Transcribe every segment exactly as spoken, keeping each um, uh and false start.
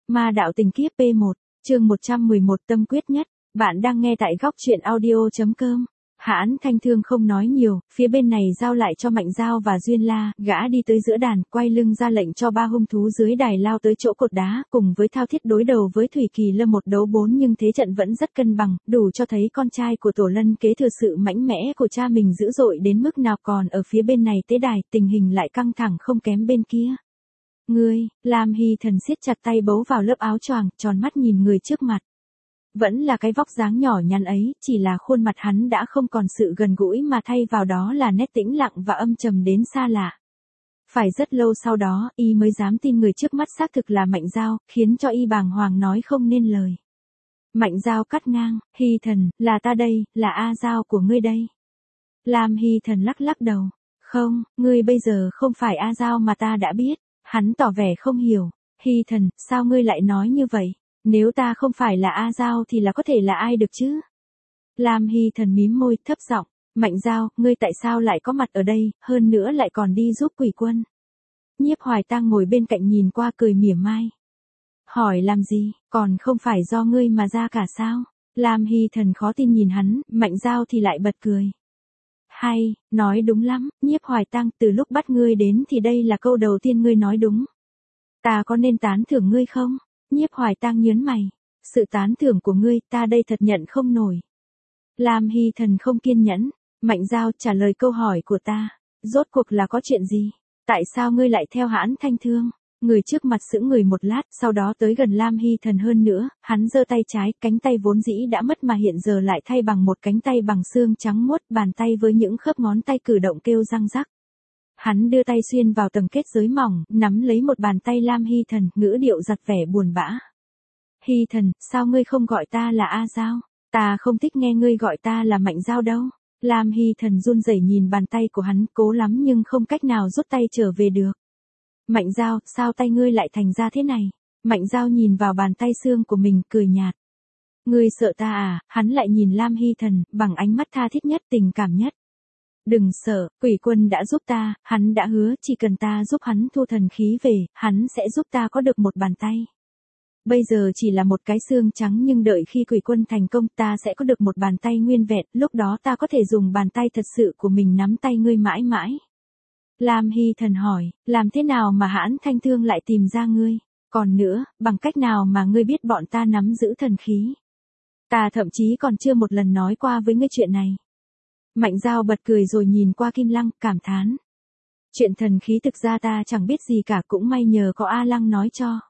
Ma đạo tình kiếp P một, chương một trăm mười một tâm quyết nhất, bạn đang nghe tại góc truyện audio.com. Hãn Thanh Thương không nói nhiều, phía bên này giao lại cho Mạnh Giao và Duyên La, gã đi tới giữa đàn, quay lưng ra lệnh cho ba hung thú dưới đài lao tới chỗ cột đá, cùng với Thao Thiết đối đầu với Thủy Kỳ Lâm một đấu bốn nhưng thế trận vẫn rất cân bằng, đủ cho thấy con trai của Tổ Lân kế thừa sự mạnh mẽ của cha mình dữ dội đến mức nào. Còn ở phía bên này tế đài, tình hình lại căng thẳng không kém bên kia. Ngươi, Lam Hy Thần siết chặt tay bấu vào lớp áo choàng, tròn mắt nhìn người trước mặt. Vẫn là cái vóc dáng nhỏ nhắn ấy, chỉ là khuôn mặt hắn đã không còn sự gần gũi mà thay vào đó là nét tĩnh lặng và âm trầm đến xa lạ. Phải rất lâu sau đó, y mới dám tin người trước mắt xác thực là Mạnh Giao, khiến cho y bàng hoàng nói không nên lời. Mạnh Giao cắt ngang, Hy Thần, là ta đây, là A Giao của ngươi đây. Lam Hy Thần lắc lắc đầu, không, ngươi bây giờ không phải A Giao mà ta đã biết. Hắn tỏ vẻ không hiểu, Hy Thần, sao ngươi lại nói như vậy? Nếu ta không phải là A Giao thì là có thể là ai được chứ? Lam Hy Thần mím môi, thấp giọng, Mạnh Giao, ngươi tại sao lại có mặt ở đây, hơn nữa lại còn đi giúp quỷ quân? Nhiếp Hoài Tang ngồi bên cạnh nhìn qua cười mỉa mai. Hỏi làm gì, còn không phải do ngươi mà ra cả sao? Lam Hy Thần khó tin nhìn hắn, Mạnh Giao thì lại bật cười. Hay, nói đúng lắm, Nhiếp Hoài Tang, từ lúc bắt ngươi đến thì đây là câu đầu tiên ngươi nói đúng. Ta có nên tán thưởng ngươi không? Nhiếp Hoài Tang nhớn mày. Sự tán thưởng của ngươi, ta đây thật nhận không nổi. Lam Hy Thần không kiên nhẫn. Mạnh Giao, trả lời câu hỏi của ta. Rốt cuộc là có chuyện gì? Tại sao ngươi lại theo Hãn Thanh Thương? Người trước mặt sững người một lát, sau đó tới gần Lam Hy Thần hơn nữa, hắn giơ tay trái, cánh tay vốn dĩ đã mất mà hiện giờ lại thay bằng một cánh tay bằng xương trắng muốt, bàn tay với những khớp ngón tay cử động kêu răng rắc. Hắn đưa tay xuyên vào tầng kết giới mỏng, nắm lấy một bàn tay Lam Hy Thần, ngữ điệu giặt vẻ buồn bã. Hy Thần, sao ngươi không gọi ta là A Giao? Ta không thích nghe ngươi gọi ta là Mạnh Giao đâu. Lam Hy Thần run rẩy nhìn bàn tay của hắn, cố lắm nhưng không cách nào rút tay trở về được. Mạnh Giao, sao tay ngươi lại thành ra thế này? Mạnh Giao nhìn vào bàn tay xương của mình, cười nhạt. Ngươi sợ ta à? Hắn lại nhìn Lam Hy Thần, bằng ánh mắt tha thiết nhất, tình cảm nhất. Đừng sợ, quỷ quân đã giúp ta, hắn đã hứa chỉ cần ta giúp hắn thu thần khí về, hắn sẽ giúp ta có được một bàn tay. Bây giờ chỉ là một cái xương trắng nhưng đợi khi quỷ quân thành công ta sẽ có được một bàn tay nguyên vẹn, lúc đó ta có thể dùng bàn tay thật sự của mình nắm tay ngươi mãi mãi. Lam Hy Thần hỏi, làm thế nào mà Hãn Thanh Thương lại tìm ra ngươi? Còn nữa, bằng cách nào mà ngươi biết bọn ta nắm giữ thần khí? Ta thậm chí còn chưa một lần nói qua với ngươi chuyện này. Mạnh Giao bật cười rồi nhìn qua Kim Lăng, cảm thán. Chuyện thần khí thực ra ta chẳng biết gì cả, cũng may nhờ có A Lăng nói cho.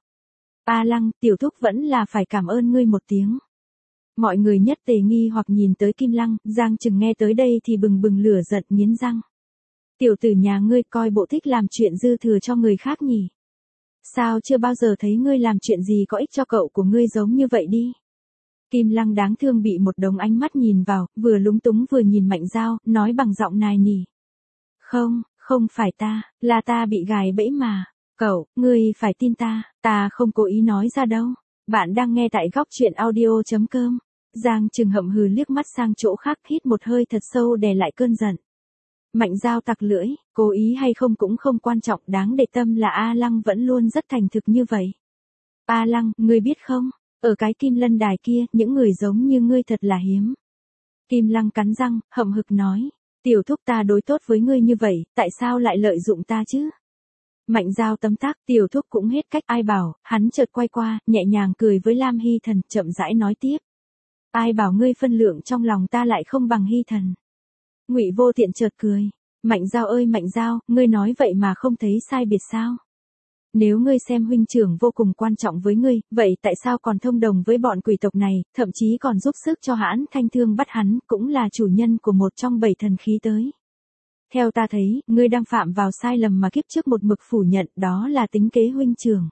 A Lăng, tiểu thúc vẫn là phải cảm ơn ngươi một tiếng. Mọi người nhất tề nghi hoặc nhìn tới Kim Lăng, Giang Trừng nghe tới đây thì bừng bừng lửa giận nghiến răng. Tiểu tử nhà ngươi coi bộ thích làm chuyện dư thừa cho người khác nhỉ? Sao chưa bao giờ thấy ngươi làm chuyện gì có ích cho cậu của ngươi giống như vậy đi? Kim Lăng đáng thương bị một đống ánh mắt nhìn vào, vừa lúng túng vừa nhìn Mạnh Giao, nói bằng giọng nài nỉ. Không, không phải ta, là ta bị gài bẫy mà. Cậu, ngươi phải tin ta, ta không cố ý nói ra đâu. Bạn đang nghe tại góc truyện audio.com. Giang Trừng hậm hừ liếc mắt sang chỗ khác, hít một hơi thật sâu đè lại cơn giận. Mạnh Giao tặc lưỡi, cố ý hay không cũng không quan trọng, đáng để tâm là A Lăng vẫn luôn rất thành thực như vậy. A Lăng, ngươi biết không? Ở cái Kim Lân đài kia, những người giống như ngươi thật là hiếm. Kim Lăng cắn răng, hậm hực nói. Tiểu thúc ta đối tốt với ngươi như vậy, tại sao lại lợi dụng ta chứ? Mạnh Giao tấm tắc, tiểu thúc cũng hết cách, ai bảo, hắn chợt quay qua, nhẹ nhàng cười với Lam Hy Thần, chậm rãi nói tiếp. Ai bảo ngươi phân lượng trong lòng ta lại không bằng Hy Thần. Ngụy Vô Tiện chợt cười. Mạnh Giao ơi Mạnh Giao, ngươi nói vậy mà không thấy sai biệt sao? Nếu ngươi xem huynh trưởng vô cùng quan trọng với ngươi, vậy tại sao còn thông đồng với bọn quỷ tộc này, thậm chí còn giúp sức cho Hãn Thanh Thương bắt hắn, cũng là chủ nhân của một trong bảy thần khí tới. Theo ta thấy, ngươi đang phạm vào sai lầm mà kiếp trước một mực phủ nhận, đó là tính kế huynh trưởng.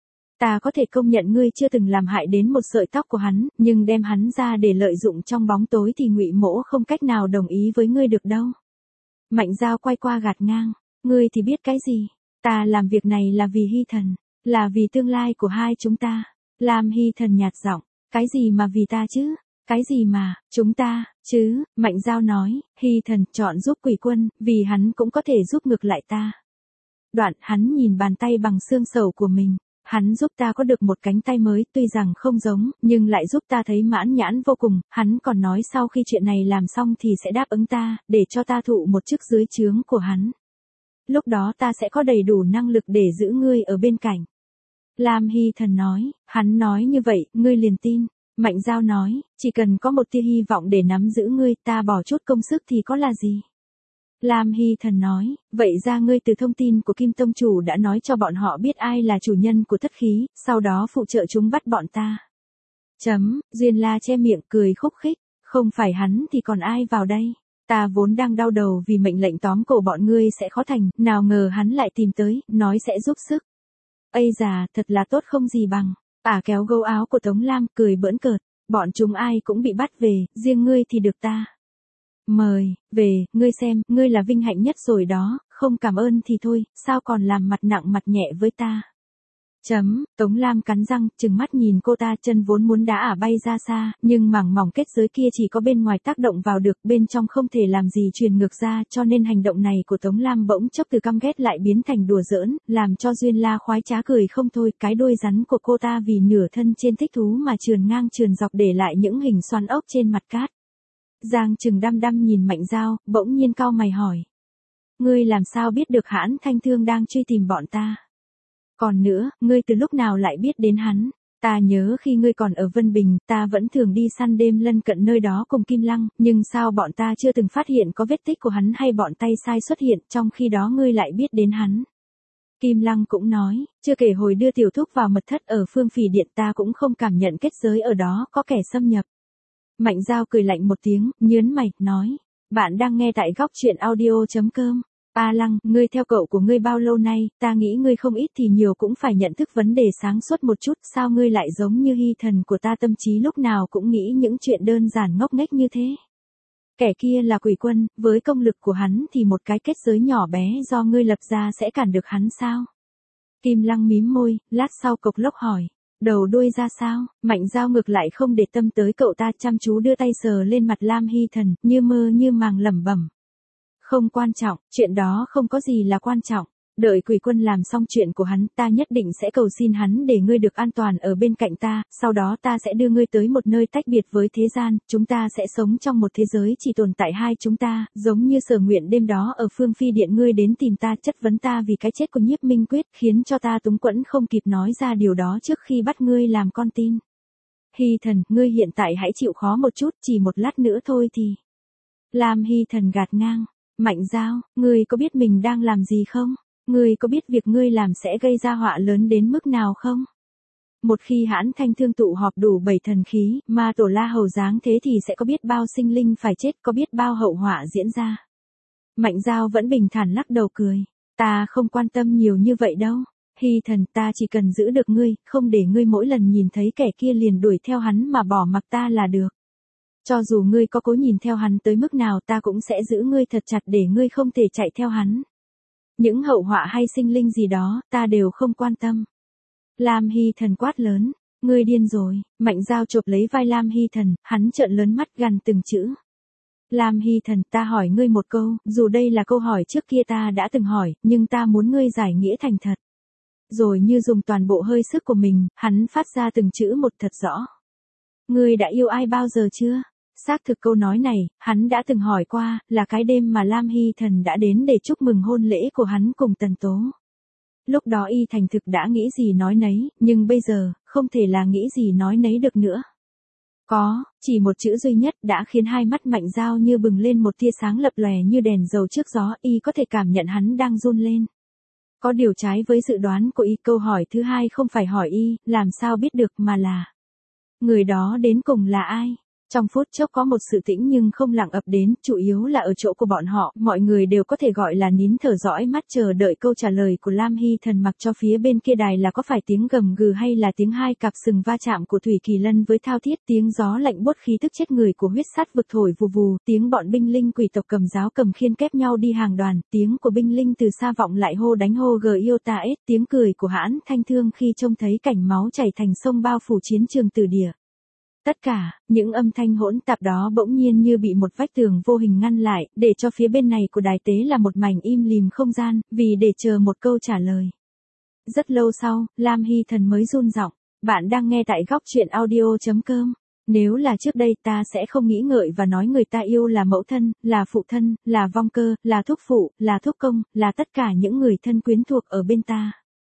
Ta có thể công nhận ngươi chưa từng làm hại đến một sợi tóc của hắn, nhưng đem hắn ra để lợi dụng trong bóng tối thì Ngụy Mỗ không cách nào đồng ý với ngươi được đâu. Mạnh Giao quay qua gạt ngang, ngươi thì biết cái gì? Ta làm việc này là vì Hy Thần, là vì tương lai của hai chúng ta. Lam Hy Thần nhạt giọng, cái gì mà vì ta chứ? Cái gì mà, chúng ta, chứ? Mạnh Giao nói, Hy Thần chọn giúp quỷ quân, vì hắn cũng có thể giúp ngược lại ta. Đoạn hắn nhìn bàn tay bằng xương sầu của mình. Hắn giúp ta có được một cánh tay mới, tuy rằng không giống, nhưng lại giúp ta thấy mãn nhãn vô cùng, hắn còn nói sau khi chuyện này làm xong thì sẽ đáp ứng ta, để cho ta thụ một chức dưới trướng của hắn. Lúc đó ta sẽ có đầy đủ năng lực để giữ ngươi ở bên cạnh. Lam Hy Thần nói, hắn nói như vậy, ngươi liền tin. Mạnh Giao nói, chỉ cần có một tia hy vọng để nắm giữ ngươi, ta bỏ chút công sức thì có là gì. Lam Hy Thần nói, vậy ra ngươi từ thông tin của Kim Tông Chủ đã nói cho bọn họ biết ai là chủ nhân của thất khí, sau đó phụ trợ chúng bắt bọn ta. Chấm, Duyên La che miệng cười khúc khích, không phải hắn thì còn ai vào đây. Ta vốn đang đau đầu vì mệnh lệnh tóm cổ bọn ngươi sẽ khó thành, nào ngờ hắn lại tìm tới, nói sẽ giúp sức. Ây già, thật là tốt không gì bằng. Ả kéo gấu áo của Tống Lam, cười bỡn cợt, bọn chúng ai cũng bị bắt về, riêng ngươi thì được ta mời về, ngươi xem, ngươi là vinh hạnh nhất rồi đó, không cảm ơn thì thôi, sao còn làm mặt nặng mặt nhẹ với ta. Chấm, Tống Lam cắn răng, trừng mắt nhìn cô ta, chân vốn muốn đá Ả bay ra xa, nhưng mảng mỏng kết giới kia chỉ có bên ngoài tác động vào được, bên trong không thể làm gì truyền ngược ra, cho nên hành động này của Tống Lam bỗng chốc từ căm ghét lại biến thành đùa giỡn, làm cho Duyên La khoái trá cười không thôi, cái đuôi rắn của cô ta vì nửa thân trên thích thú mà trườn ngang trườn dọc để lại những hình xoắn ốc trên mặt cát. Giang Trừng đăm đăm nhìn Mạnh Giao, bỗng nhiên cau mày hỏi. Ngươi làm sao biết được Hãn Thanh Thương đang truy tìm bọn ta? Còn nữa, ngươi từ lúc nào lại biết đến hắn? Ta nhớ khi ngươi còn ở Vân Bình, ta vẫn thường đi săn đêm lân cận nơi đó cùng Kim Lăng, nhưng sao bọn ta chưa từng phát hiện có vết tích của hắn hay bọn tay sai xuất hiện, trong khi đó ngươi lại biết đến hắn? Kim Lăng cũng nói, chưa kể hồi đưa tiểu thúc vào mật thất ở Phương Phỉ Điện ta cũng không cảm nhận kết giới ở đó có kẻ xâm nhập. Mạnh Giao cười lạnh một tiếng, nhớn mày, nói, bạn đang nghe tại góc truyện audio chấm com. A Lăng, ngươi theo cậu của ngươi bao lâu nay, ta nghĩ ngươi không ít thì nhiều cũng phải nhận thức vấn đề sáng suốt một chút, sao ngươi lại giống như Hy Thần của ta tâm trí lúc nào cũng nghĩ những chuyện đơn giản ngốc nghếch như thế. Kẻ kia là quỷ quân, với công lực của hắn thì một cái kết giới nhỏ bé do ngươi lập ra sẽ cản được hắn sao? Kim Lăng mím môi, lát sau cộc lốc hỏi. Đầu đuôi ra sao? Mạnh Giao ngược lại không để tâm tới cậu ta, chăm chú đưa tay sờ lên mặt Lam Hy Thần, như mơ như màng lẩm bẩm. Không quan trọng, chuyện đó không có gì là quan trọng. Đợi quỷ quân làm xong chuyện của hắn, ta nhất định sẽ cầu xin hắn để ngươi được an toàn ở bên cạnh ta, sau đó ta sẽ đưa ngươi tới một nơi tách biệt với thế gian, chúng ta sẽ sống trong một thế giới chỉ tồn tại hai chúng ta, giống như Sở Nguyện đêm đó ở Phương Phi Điện ngươi đến tìm ta chất vấn ta vì cái chết của Nhiếp Minh Quyết, khiến cho ta túng quẫn không kịp nói ra điều đó trước khi bắt ngươi làm con tin. Hy Thần, ngươi hiện tại hãy chịu khó một chút, chỉ một lát nữa thôi thì. Lam Hy Thần gạt ngang. Mạnh Giao, ngươi có biết mình đang làm gì không? Ngươi có biết việc ngươi làm sẽ gây ra họa lớn đến mức nào không? Một khi Hãn Thanh Thương tụ họp đủ bảy thần khí, mà Tổ La Hầu giáng thế thì sẽ có biết bao sinh linh phải chết, có biết bao hậu họa diễn ra. Mạnh Giao vẫn bình thản lắc đầu cười. Ta không quan tâm nhiều như vậy đâu. Hy Thần, ta chỉ cần giữ được ngươi, không để ngươi mỗi lần nhìn thấy kẻ kia liền đuổi theo hắn mà bỏ mặc ta là được. Cho dù ngươi có cố nhìn theo hắn tới mức nào ta cũng sẽ giữ ngươi thật chặt để ngươi không thể chạy theo hắn. Những hậu họa hay sinh linh gì đó, ta đều không quan tâm. Lam Hy Thần quát lớn, ngươi điên rồi. Mạnh Giao chộp lấy vai Lam Hy Thần, hắn trợn lớn mắt gằn từng chữ. Lam Hy Thần, ta hỏi ngươi một câu, dù đây là câu hỏi trước kia ta đã từng hỏi, nhưng ta muốn ngươi giải nghĩa thành thật. Rồi như dùng toàn bộ hơi sức của mình, hắn phát ra từng chữ một thật rõ. Ngươi đã yêu ai bao giờ chưa? Xác thực câu nói này, hắn đã từng hỏi qua, là cái đêm mà Lam Hy Thần đã đến để chúc mừng hôn lễ của hắn cùng Tần Tố. Lúc đó y thành thực đã nghĩ gì nói nấy, nhưng bây giờ, không thể là nghĩ gì nói nấy được nữa. Có, chỉ một chữ duy nhất đã khiến hai mắt Mạnh Giao như bừng lên một tia sáng lập lòe như đèn dầu trước gió, y có thể cảm nhận hắn đang run lên. Có điều trái với dự đoán của y, câu hỏi thứ hai không phải hỏi y, làm sao biết được mà là. Người đó đến cùng là ai? Trong phút chốc có một sự tĩnh nhưng không lặng ập đến, chủ yếu là ở chỗ của bọn họ, mọi người đều có thể gọi là nín thở dõi mắt chờ đợi câu trả lời của Lam Hy Thần, mặc cho phía bên kia đài là có phải tiếng gầm gừ hay là tiếng hai cặp sừng va chạm của Thủy Kỳ Lân với thao thiết, tiếng gió lạnh buốt khí tức chết người của huyết sát vực thổi vù vù, tiếng bọn binh linh quỷ tộc cầm giáo cầm khiên kép nhau đi hàng đoàn, tiếng của binh linh từ xa vọng lại hô đánh hô gờ yêu ta ết, tiếng cười của Hãn Thanh Thương khi trông thấy cảnh máu chảy thành sông bao phủ chiến trường Tử Địa. Tất cả, những âm thanh hỗn tạp đó bỗng nhiên như bị một vách tường vô hình ngăn lại, để cho phía bên này của đài tế là một mảnh im lìm không gian, vì để chờ một câu trả lời. Rất lâu sau, Lam Hy Thần mới run giọng. Bạn đang nghe tại góc chuyện audio.com. Nếu là trước đây ta sẽ không nghĩ ngợi và nói người ta yêu là mẫu thân, là phụ thân, là vong cơ, là thúc phụ, là thúc công, là tất cả những người thân quyến thuộc ở bên ta.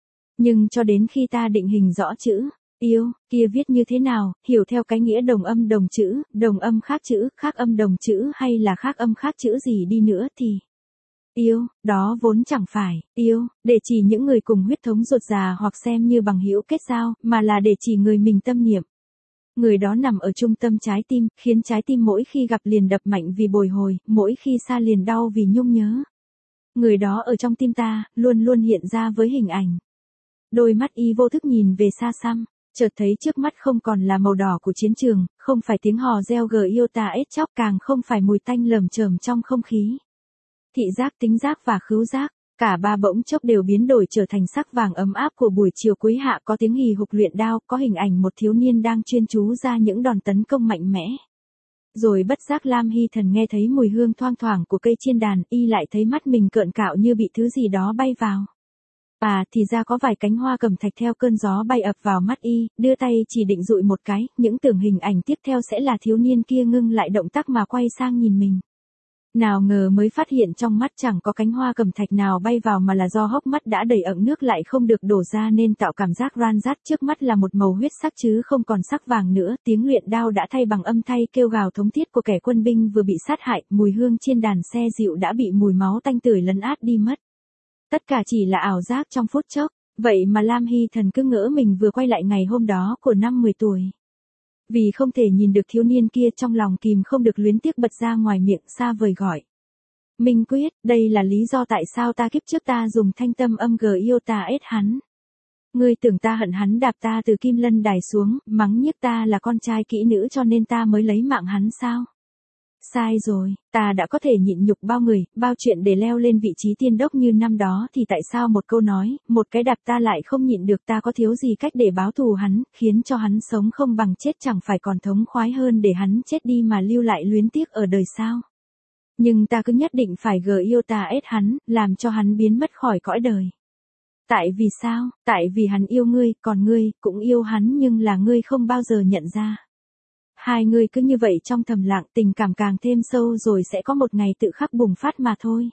Nhưng cho đến khi ta định hình rõ chữ yêu kia viết như thế nào, hiểu theo cái nghĩa đồng âm đồng chữ, đồng âm khác chữ, khác âm đồng chữ hay là khác âm khác chữ gì đi nữa thì yêu, đó vốn chẳng phải yêu, để chỉ những người cùng huyết thống ruột già hoặc xem như bằng hữu kết giao, mà là để chỉ người mình tâm niệm. Người đó nằm ở trung tâm trái tim, khiến trái tim mỗi khi gặp liền đập mạnh vì bồi hồi, mỗi khi xa liền đau vì nhung nhớ. Người đó ở trong tim ta, luôn luôn hiện ra với hình ảnh. Đôi mắt y vô thức nhìn về xa xăm, chợt thấy trước mắt không còn là màu đỏ của chiến trường, không phải tiếng hò reo gờ yêu ta ết chóc, càng không phải mùi tanh lởm chởm trong không khí. Thị giác, tính giác và khứu giác, cả ba bỗng chốc đều biến đổi trở thành sắc vàng ấm áp của buổi chiều cuối hạ, có tiếng hì hục luyện đao, có hình ảnh một thiếu niên đang chuyên chú ra những đòn tấn công mạnh mẽ. Rồi bất giác Lam Hy Thần nghe thấy mùi hương thoang thoảng của cây chiên đàn, y lại thấy mắt mình cợn cạo như bị thứ gì đó bay vào. À, thì ra có vài cánh hoa cẩm thạch theo cơn gió bay ập vào mắt y, đưa tay chỉ định dụi một cái, những tưởng hình ảnh tiếp theo sẽ là thiếu niên kia ngưng lại động tác mà quay sang nhìn mình. Nào ngờ mới phát hiện trong mắt chẳng có cánh hoa cẩm thạch nào bay vào mà là do hốc mắt đã đầy ẩn nước lại không được đổ ra nên tạo cảm giác ran rát, trước mắt là một màu huyết sắc chứ không còn sắc vàng nữa, tiếng luyện đao đã thay bằng âm thay kêu gào thống thiết của kẻ quân binh vừa bị sát hại, mùi hương trên đàn xe dịu đã bị mùi máu tanh tưởi lấn át đi mất. Tất cả chỉ là ảo giác trong phút chốc, vậy mà Lam Hy Thần cứ ngỡ mình vừa quay lại ngày hôm đó của năm mười tuổi. Vì không thể nhìn được thiếu niên kia, trong lòng kìm không được luyến tiếc bật ra ngoài miệng xa vời gọi. Minh Quyết, đây là lý do tại sao ta kiếp trước ta dùng thanh tâm âm gờ yêu ta ết hắn. Ngươi tưởng ta hận hắn đạp ta từ kim lân đài xuống, mắng nhiếc ta là con trai kỹ nữ cho nên ta mới lấy mạng hắn sao? Sai rồi, ta đã có thể nhịn nhục bao người, bao chuyện để leo lên vị trí tiên đốc như năm đó thì tại sao một câu nói, một cái đạp ta lại không nhịn được? Ta có thiếu gì cách để báo thù hắn, khiến cho hắn sống không bằng chết, chẳng phải còn thống khoái hơn để hắn chết đi mà lưu lại luyến tiếc ở đời sao? Nhưng ta cứ nhất định phải gờ yêu ta ết hắn, làm cho hắn biến mất khỏi cõi đời. Tại vì sao? Tại vì hắn yêu ngươi, còn ngươi cũng yêu hắn nhưng là ngươi không bao giờ nhận ra. Hai người cứ như vậy trong thầm lặng, tình cảm càng thêm sâu rồi sẽ có một ngày tự khắc bùng phát mà thôi.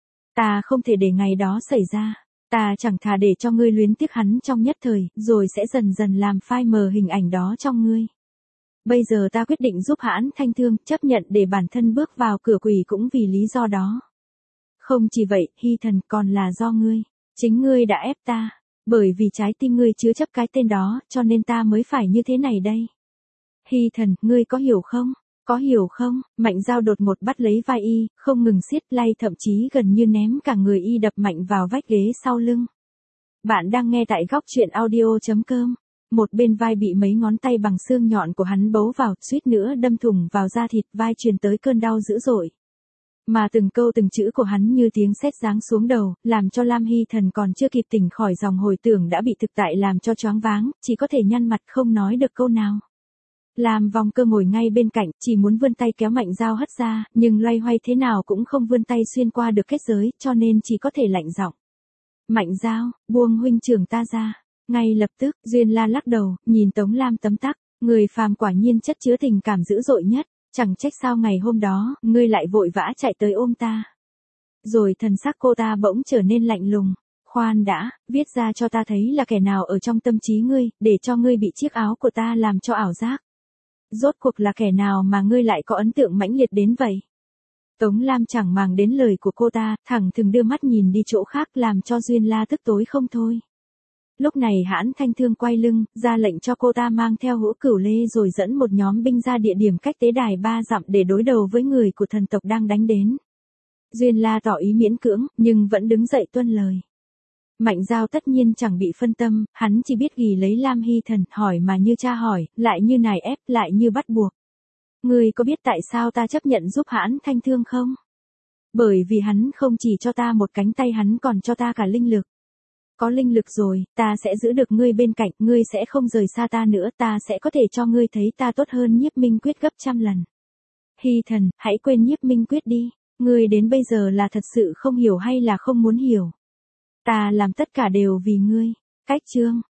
Ta không thể để ngày đó xảy ra. Ta chẳng thà để cho ngươi luyến tiếc hắn trong nhất thời, rồi sẽ dần dần làm phai mờ hình ảnh đó trong ngươi. Bây giờ ta quyết định giúp hãn thanh thương, chấp nhận để bản thân bước vào cửa quỷ cũng vì lý do đó. Không chỉ vậy, Hy Thần, còn là do ngươi. Chính ngươi đã ép ta. Bởi vì trái tim ngươi chứa chấp cái tên đó, cho nên ta mới phải như thế này đây. Hy Thần, ngươi có hiểu không? Có hiểu không? Mạnh Dao đột ngột bắt lấy vai y, không ngừng siết lay, thậm chí gần như ném cả người y đập mạnh vào vách ghế sau lưng. Bạn đang nghe tại góc chuyện audio.com. Một bên vai bị mấy ngón tay bằng xương nhọn của hắn bấu vào, suýt nữa đâm thủng vào da thịt, vai truyền tới cơn đau dữ dội. Mà từng câu từng chữ của hắn như tiếng sét giáng xuống đầu, làm cho Lam Hy Thần còn chưa kịp tỉnh khỏi dòng hồi tưởng đã bị thực tại làm cho choáng váng, chỉ có thể nhăn mặt không nói được câu nào. Lam Vong Cơ ngồi ngay bên cạnh, chỉ muốn vươn tay kéo Mạnh Dao hất ra, nhưng loay hoay thế nào cũng không vươn tay xuyên qua được kết giới, cho nên chỉ có thể lạnh giọng. Mạnh Dao, buông huynh trưởng ta ra. Ngay lập tức, Duyên La lắc đầu, nhìn Tống Lam tấm tắc, người phàm quả nhiên chất chứa tình cảm dữ dội nhất, chẳng trách sao ngày hôm đó, ngươi lại vội vã chạy tới ôm ta. Rồi thần sắc cô ta bỗng trở nên lạnh lùng. Khoan đã, viết ra cho ta thấy là kẻ nào ở trong tâm trí ngươi, để cho ngươi bị chiếc áo của ta làm cho ảo giác. Rốt cuộc là kẻ nào mà ngươi lại có ấn tượng mãnh liệt đến vậy? Tống Lam chẳng màng đến lời của cô ta, thẳng thừng đưa mắt nhìn đi chỗ khác, làm cho Duyên La tức tối không thôi. Lúc này hãn thanh thương quay lưng, ra lệnh cho cô ta mang theo hũ cửu lê rồi dẫn một nhóm binh ra địa điểm cách tế đài ba dặm để đối đầu với người của thần tộc đang đánh đến. Duyên La tỏ ý miễn cưỡng, nhưng vẫn đứng dậy tuân lời. Mạnh Dao tất nhiên chẳng bị phân tâm, hắn chỉ biết ghi lấy Lam Hy Thần, hỏi mà như cha hỏi, lại như nài ép, lại như bắt buộc. Ngươi có biết tại sao ta chấp nhận giúp hãn thanh thương không? Bởi vì hắn không chỉ cho ta một cánh tay, hắn còn cho ta cả linh lực. Có linh lực rồi, ta sẽ giữ được ngươi bên cạnh, ngươi sẽ không rời xa ta nữa, ta sẽ có thể cho ngươi thấy ta tốt hơn Nhiếp Minh Quyết gấp trăm lần. Hy Thần, hãy quên Nhiếp Minh Quyết đi, ngươi đến bây giờ là thật sự không hiểu hay là không muốn hiểu? Ta làm tất cả đều vì ngươi. Cách chương